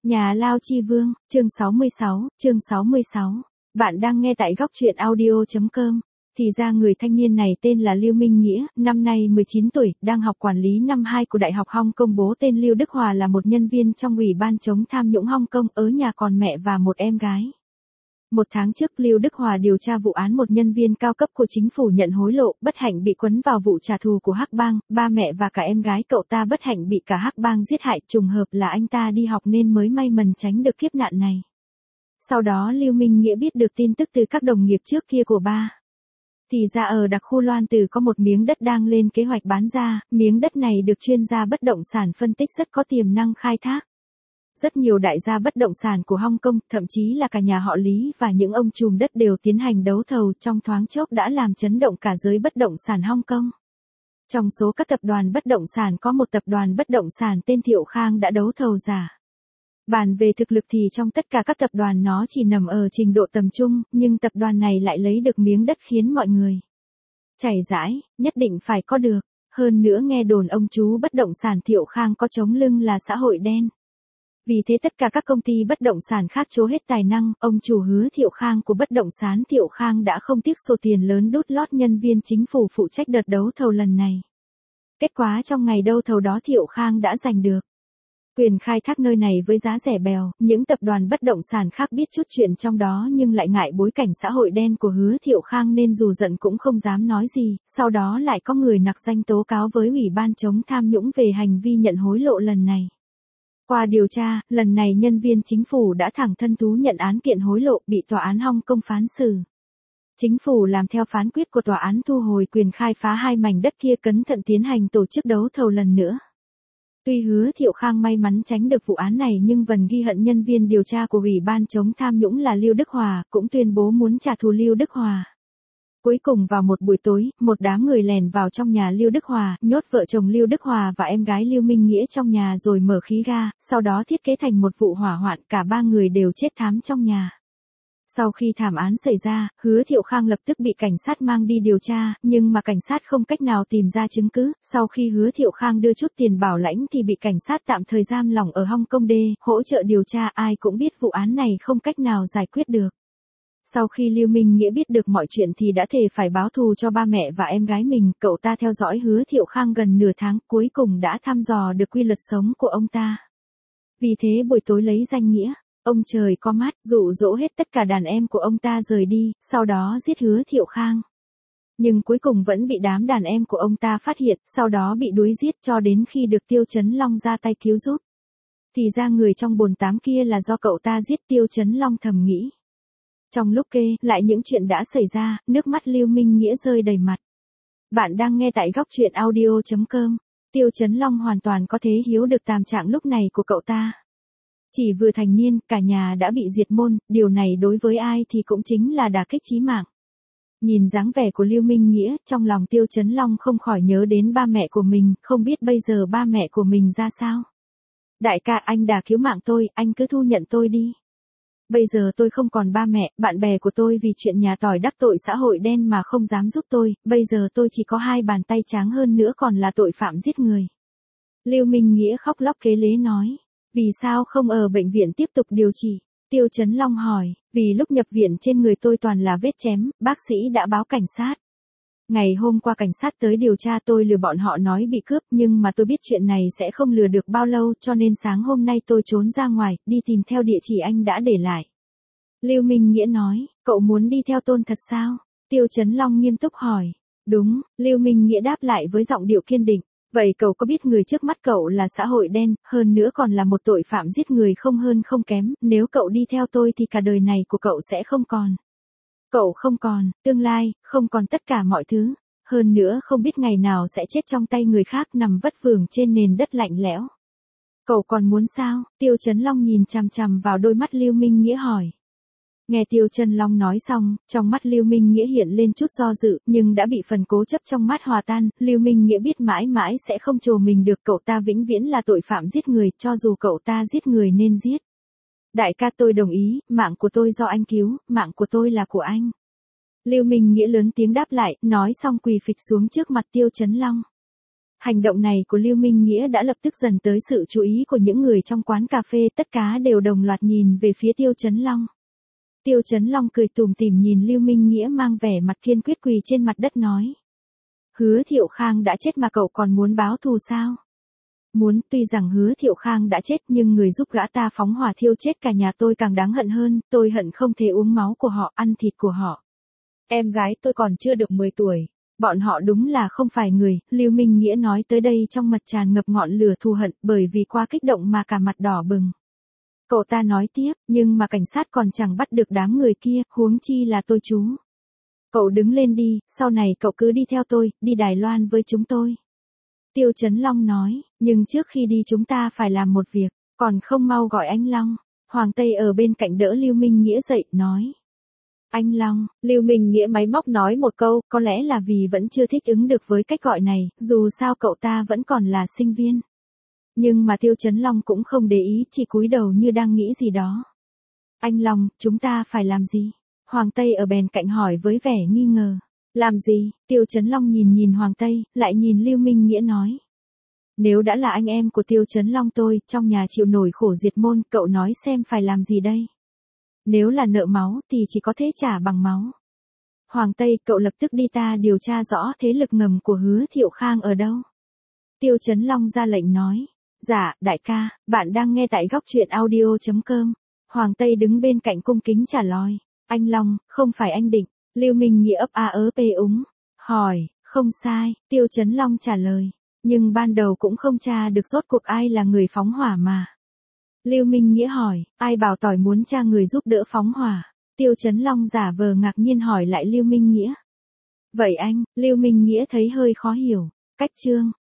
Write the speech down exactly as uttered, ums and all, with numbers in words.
Nhà Lao Chi Vương, chương sáu mươi sáu, chương sáu mươi sáu. Bạn đang nghe tại góc truyện audio chấm com. Thì ra người thanh niên này tên là Lưu Minh Nghĩa, năm nay mười chín tuổi, đang học quản lý năm hai của Đại học Hong Kong. Bố tên Lưu Đức Hòa là một nhân viên trong Ủy ban chống tham nhũng Hong Kong, ở nhà còn mẹ và một em gái. Một tháng trước, Lưu Đức Hòa điều tra vụ án một nhân viên cao cấp của chính phủ nhận hối lộ, bất hạnh bị quấn vào vụ trả thù của Hắc Bang, ba mẹ và cả em gái cậu ta bất hạnh bị cả Hắc Bang giết hại, trùng hợp là anh ta đi học nên mới may mắn tránh được kiếp nạn này. Sau đó Lưu Minh Nghĩa biết được tin tức từ các đồng nghiệp trước kia của ba. Thì ra ở đặc khu Loan Từ có một miếng đất đang lên kế hoạch bán ra, miếng đất này được chuyên gia bất động sản phân tích rất có tiềm năng khai thác. Rất nhiều đại gia bất động sản của Hong Kong, thậm chí là cả nhà họ Lý và những ông trùm đất đều tiến hành đấu thầu, trong thoáng chốc đã làm chấn động cả giới bất động sản Hong Kong. Trong số các tập đoàn bất động sản có một tập đoàn bất động sản tên Thiệu Khang đã đấu thầu giả. Bàn về thực lực thì trong tất cả các tập đoàn nó chỉ nằm ở trình độ tầm trung, nhưng tập đoàn này lại lấy được miếng đất khiến mọi người chảy rãi, nhất định phải có được. Hơn nữa nghe đồn ông chú bất động sản Thiệu Khang có chống lưng là xã hội đen. Vì thế tất cả các công ty bất động sản khác trố hết tài năng, ông chủ Hứa Thiệu Khang của bất động sản Thiệu Khang đã không tiếc số tiền lớn đút lót nhân viên chính phủ phụ trách đợt đấu thầu lần này. Kết quả trong ngày đấu thầu đó Thiệu Khang đã giành được quyền khai thác nơi này với giá rẻ bèo. Những tập đoàn bất động sản khác biết chút chuyện trong đó nhưng lại ngại bối cảnh xã hội đen của Hứa Thiệu Khang nên dù giận cũng không dám nói gì. Sau đó lại có người nặc danh tố cáo với Ủy ban chống tham nhũng về hành vi nhận hối lộ lần này. Qua điều tra, lần này nhân viên chính phủ đã thẳng thân thú nhận án kiện hối lộ, bị tòa án Hong Kong phán xử. Chính phủ làm theo phán quyết của tòa án thu hồi quyền khai phá hai mảnh đất kia, cẩn thận tiến hành tổ chức đấu thầu lần nữa. Tuy Hứa Thiệu Khang may mắn tránh được vụ án này nhưng vẫn ghi hận nhân viên điều tra của Ủy ban chống tham nhũng là Lưu Đức Hòa, cũng tuyên bố muốn trả thù Lưu Đức Hòa. Cuối cùng vào một buổi tối, một đám người lèn vào trong nhà Lưu Đức Hòa, nhốt vợ chồng Lưu Đức Hòa và em gái Lưu Minh Nghĩa trong nhà rồi mở khí ga, sau đó thiết kế thành một vụ hỏa hoạn, cả ba người đều chết thảm trong nhà. Sau khi thảm án xảy ra, Hứa Thiệu Khang lập tức bị cảnh sát mang đi điều tra, nhưng mà cảnh sát không cách nào tìm ra chứng cứ. Sau khi Hứa Thiệu Khang đưa chút tiền bảo lãnh thì bị cảnh sát tạm thời giam lỏng ở Hong Kong D, hỗ trợ điều tra. Ai cũng biết vụ án này không cách nào giải quyết được. Sau khi Lưu Minh Nghĩa biết được mọi chuyện thì đã thề phải báo thù cho ba mẹ và em gái mình, cậu ta theo dõi Hứa Thiệu Khang gần nửa tháng, cuối cùng đã thăm dò được quy luật sống của ông ta. Vì thế buổi tối lấy danh nghĩa ông trời có mắt, dụ dỗ hết tất cả đàn em của ông ta rời đi, sau đó giết Hứa Thiệu Khang. Nhưng cuối cùng vẫn bị đám đàn em của ông ta phát hiện, sau đó bị đuối giết cho đến khi được Tiêu Chấn Long ra tay cứu giúp. Thì ra người trong bồn tám kia là do cậu ta giết. Tiêu Chấn Long thầm nghĩ. Trong lúc kê lại những chuyện đã xảy ra, nước mắt Lưu Minh Nghĩa rơi đầy mặt. Bạn đang nghe tại góc truyện audio chấm com. Tiêu Chấn Long hoàn toàn có thể hiểu được tàm trạng lúc này của cậu ta. Chỉ vừa thành niên, cả nhà đã bị diệt môn, điều này đối với ai thì cũng chính là đả kích chí mạng. Nhìn dáng vẻ của Lưu Minh Nghĩa, trong lòng Tiêu Chấn Long không khỏi nhớ đến ba mẹ của mình, không biết bây giờ ba mẹ của mình ra sao. Đại ca, anh đã cứu mạng tôi, anh cứ thu nhận tôi đi. Bây giờ tôi không còn ba mẹ, bạn bè của tôi vì chuyện nhà tỏi đắc tội xã hội đen mà không dám giúp tôi, bây giờ tôi chỉ có hai bàn tay trắng, hơn nữa còn là tội phạm giết người. Lưu Minh Nghĩa khóc lóc kế lế nói. Vì sao không ở bệnh viện tiếp tục điều trị? Tiêu Chấn Long hỏi. Vì lúc nhập viện trên người tôi toàn là vết chém, bác sĩ đã báo cảnh sát. Ngày hôm qua cảnh sát tới điều tra tôi lừa bọn họ nói bị cướp, nhưng mà tôi biết chuyện này sẽ không lừa được bao lâu cho nên sáng hôm nay tôi trốn ra ngoài, đi tìm theo địa chỉ anh đã để lại. Lưu Minh Nghĩa nói. Cậu muốn đi theo Tôn thật sao? Tiêu Chấn Long nghiêm túc hỏi. Đúng, Lưu Minh Nghĩa đáp lại với giọng điệu kiên định. Vậy cậu có biết người trước mắt cậu là xã hội đen, hơn nữa còn là một tội phạm giết người không hơn không kém, nếu cậu đi theo tôi thì cả đời này của cậu sẽ không còn. Cậu không còn, tương lai, không còn tất cả mọi thứ, hơn nữa không biết ngày nào sẽ chết trong tay người khác nằm vất vưởng trên nền đất lạnh lẽo. Cậu còn muốn sao? Tiêu Chấn Long nhìn chằm chằm vào đôi mắt Lưu Minh Nghĩa hỏi. Nghe Tiêu Chấn Long nói xong, trong mắt Lưu Minh Nghĩa hiện lên chút do dự, nhưng đã bị phần cố chấp trong mắt hòa tan. Lưu Minh Nghĩa biết mãi mãi sẽ không trồ mình được, cậu ta vĩnh viễn là tội phạm giết người, cho dù cậu ta giết người nên giết. Đại ca, tôi đồng ý, mạng của tôi do anh cứu, mạng của tôi là của anh. Lưu Minh Nghĩa lớn tiếng đáp lại, nói xong quỳ phịch xuống trước mặt Tiêu Chấn Long. Hành động này của Lưu Minh Nghĩa đã lập tức dần tới sự chú ý của những người trong quán cà phê, tất cả đều đồng loạt nhìn về phía Tiêu Chấn Long. Tiêu Chấn Long cười tủm tỉm nhìn Lưu Minh Nghĩa mang vẻ mặt kiên quyết quỳ trên mặt đất nói. Hứa Thiệu Khang đã chết mà cậu còn muốn báo thù sao? Muốn, tuy rằng Hứa Thiệu Khang đã chết nhưng người giúp gã ta phóng hỏa thiêu chết cả nhà tôi càng đáng hận hơn, tôi hận không thể uống máu của họ, ăn thịt của họ. Em gái tôi còn chưa được mười tuổi. Bọn họ đúng là không phải người, Lưu Minh Nghĩa nói tới đây trong mặt tràn ngập ngọn lửa thù hận, bởi vì quá kích động mà cả mặt đỏ bừng. Cậu ta nói tiếp, nhưng mà cảnh sát còn chẳng bắt được đám người kia, huống chi là tôi chú. Cậu đứng lên đi, sau này cậu cứ đi theo tôi, đi Đài Loan với chúng tôi. Tiêu Chấn Long nói, nhưng trước khi đi chúng ta phải làm một việc, còn không mau gọi anh Long. Hoàng Tây ở bên cạnh đỡ Lưu Minh Nghĩa dậy, nói. Anh Long, Lưu Minh Nghĩa máy móc nói một câu, có lẽ là vì vẫn chưa thích ứng được với cách gọi này, dù sao cậu ta vẫn còn là sinh viên. Nhưng mà Tiêu Chấn Long cũng không để ý, chỉ cúi đầu như đang nghĩ gì đó. Anh Long, chúng ta phải làm gì? Hoàng Tây ở bên cạnh hỏi với vẻ nghi ngờ. Làm gì? Tiêu Chấn Long nhìn nhìn Hoàng Tây, lại nhìn Lưu Minh Nghĩa nói. Nếu đã là anh em của Tiêu Chấn Long tôi, trong nhà chịu nổi khổ diệt môn, cậu nói xem phải làm gì đây? Nếu là nợ máu thì chỉ có thể trả bằng máu. Hoàng Tây, cậu lập tức đi ta điều tra rõ thế lực ngầm của Hứa Thiệu Khang ở đâu. Tiêu Chấn Long ra lệnh nói. Dạ, đại ca, bạn đang nghe tại góc truyện audio chấm com. Hoàng Tây đứng bên cạnh cung kính trả lời. Anh Long, không phải anh Định. Lưu Minh Nghĩa ấp a ớ pê úng. Hỏi, không sai, Tiêu Chấn Long trả lời. Nhưng ban đầu cũng không tra được rốt cuộc ai là người phóng hỏa mà. Lưu Minh Nghĩa hỏi, ai bảo tỏi muốn tra người giúp đỡ phóng hỏa? Tiêu Chấn Long giả vờ ngạc nhiên hỏi lại Lưu Minh Nghĩa. Vậy anh, Lưu Minh Nghĩa thấy hơi khó hiểu. Cách chương,